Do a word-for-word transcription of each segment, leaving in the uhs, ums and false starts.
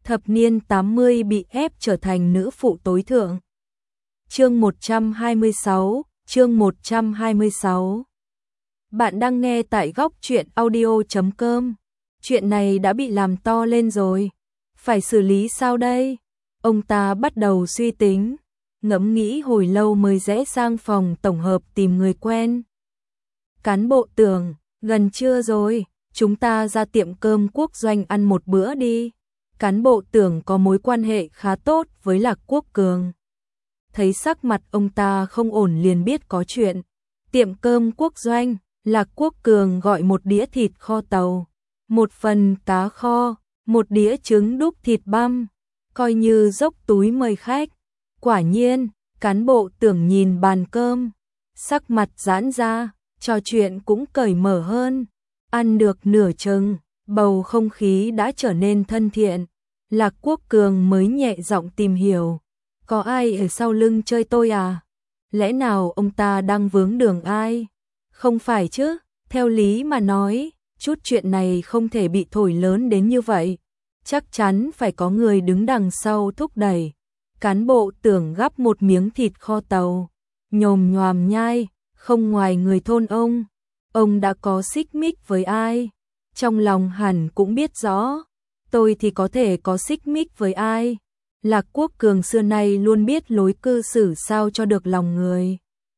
thập niên tám mươi bị ép trở thành nữ phụ tối thượng. Chương một trăm hai mươi sáu, chương một trăm hai mươi sáu. Bạn đang nghe tại góc truyện audio chấm com. Chuyện này đã bị làm to lên rồi, phải xử lý sao đây? Ông ta bắt đầu suy tính, ngẫm nghĩ hồi lâu mới rẽ sang phòng tổng hợp tìm người quen. Cán bộ Tưởng, gần trưa rồi, chúng ta ra tiệm cơm Quốc Doanh ăn một bữa đi. Cán bộ Tưởng có mối quan hệ khá tốt với Lạc Quốc Cường. Thấy sắc mặt ông ta không ổn liền biết có chuyện. Tiệm cơm Quốc Doanh, Lạc Quốc Cường gọi một đĩa thịt kho tàu, một phần cá kho, một đĩa trứng đúc thịt băm, coi như dốc túi mời khách. Quả nhiên, cán bộ Tưởng nhìn bàn cơm, sắc mặt giãn ra, trò chuyện cũng cởi mở hơn. Ăn được nửa chừng, bầu không khí đã trở nên thân thiện. Lạc Quốc Cường mới nhẹ giọng tìm hiểu, có ai ở sau lưng chơi tôi à? Lẽ nào ông ta đang vướng đường ai? Không phải chứ, theo lý mà nói, chút chuyện này không thể bị thổi lớn đến như vậy. Chắc chắn phải có người đứng đằng sau thúc đẩy. Cán bộ Tưởng gắp một miếng thịt kho tàu, nhồm nhoàm nhai, không ngoài người thôn ông. Ông đã có xích mích với ai? Trong lòng hẳn cũng biết rõ. Tôi thì có thể có xích mích với ai? Lạc Quốc Cường xưa nay luôn biết lối cư xử sao cho được lòng người.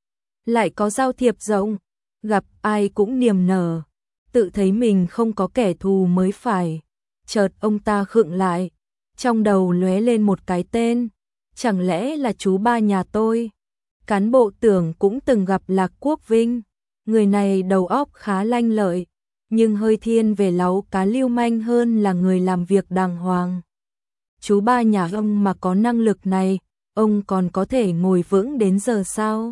Lại có giao thiệp rộng, gặp ai cũng niềm nở, tự thấy mình không có kẻ thù mới phải. Chợt ông ta khựng lại, trong đầu lóe lên một cái tên, chẳng lẽ là chú ba nhà tôi? Cán bộ Tưởng cũng từng gặp Lạc Quốc Vinh, người này đầu óc khá lanh lợi, nhưng hơi thiên về láu cá lưu manh hơn là người làm việc đàng hoàng. Chú ba nhà ông mà có năng lực này, ông còn có thể ngồi vững đến giờ sao?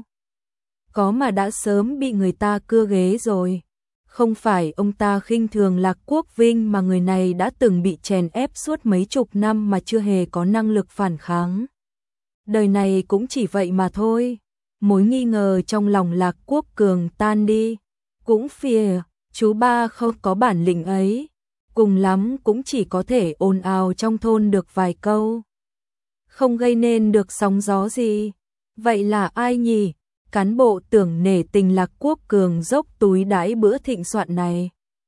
Có mà đã sớm bị người ta cưa ghế rồi. Không phải ông ta khinh thường Lạc Quốc Vinh mà người này đã từng bị chèn ép suốt mấy chục năm mà chưa hề có năng lực phản kháng. Đời này cũng chỉ vậy mà thôi. Mối nghi ngờ trong lòng Lạc Quốc Cường tan đi. Cũng phìa, chú ba không có bản lĩnh ấy. Cùng lắm cũng chỉ có thể ồn ào trong thôn được vài câu. Không gây nên được sóng gió gì. Vậy là ai nhỉ? Cán bộ Tưởng nể tình Lạc Quốc Cường dốc túi đãi bữa thịnh soạn này.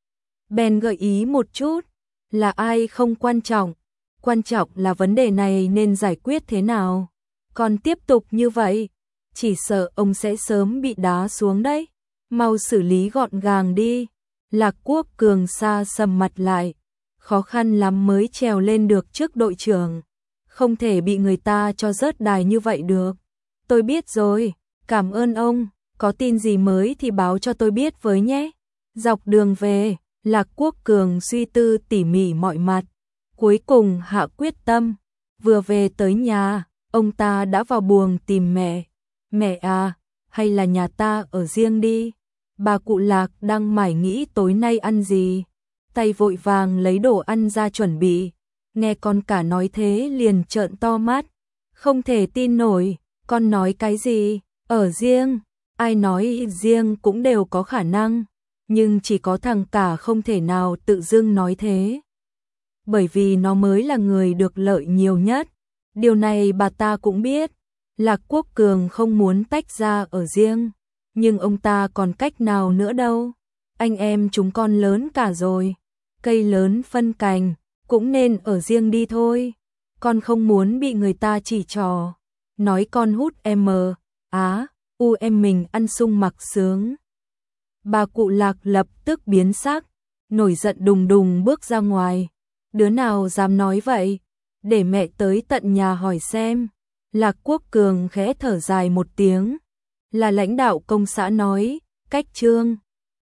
Bèn gợi ý một chút, là ai không quan trọng. Quan trọng là vấn đề này nên giải quyết thế nào. Còn tiếp tục như vậy, chỉ sợ ông sẽ sớm bị đá xuống đấy. Mau xử lý gọn gàng đi. Lạc Quốc Cường xa sầm mặt lại, khó khăn lắm mới trèo lên được trước đội trưởng. Không thể bị người ta cho rớt đài như vậy được. Tôi biết rồi, cảm ơn ông, có tin gì mới thì báo cho tôi biết với nhé. Dọc đường về, Lạc Quốc Cường suy tư tỉ mỉ mọi mặt, cuối cùng hạ quyết tâm. Vừa về tới nhà, ông ta đã vào buồng tìm mẹ. Mẹ à, hay là nhà ta ở riêng đi. Bà cụ Lạc đang mải nghĩ tối nay ăn gì, tay vội vàng lấy đồ ăn ra chuẩn bị. Nghe con cả nói thế liền trợn to mắt, không thể tin nổi. Con nói cái gì? Ở riêng? Ai nói riêng cũng đều có khả năng, nhưng chỉ có thằng cả không thể nào tự dưng nói thế. Bởi vì nó mới là người được lợi nhiều nhất. Điều này bà ta cũng biết. Lạc Quốc Cường không muốn tách ra ở riêng, nhưng ông ta còn cách nào nữa đâu. Anh em chúng con lớn cả rồi, cây lớn phân cành, cũng nên ở riêng đi thôi. Con không muốn bị người ta chỉ trò, nói con hút em á, u em mình ăn sung mặc sướng. Bà cụ Lạc lập tức biến sắc, nổi giận đùng đùng bước ra ngoài. Đứa nào dám nói vậy, để mẹ tới tận nhà hỏi xem. Lạc Quốc Cường khẽ thở dài một tiếng, là lãnh đạo công xã nói, cách Trương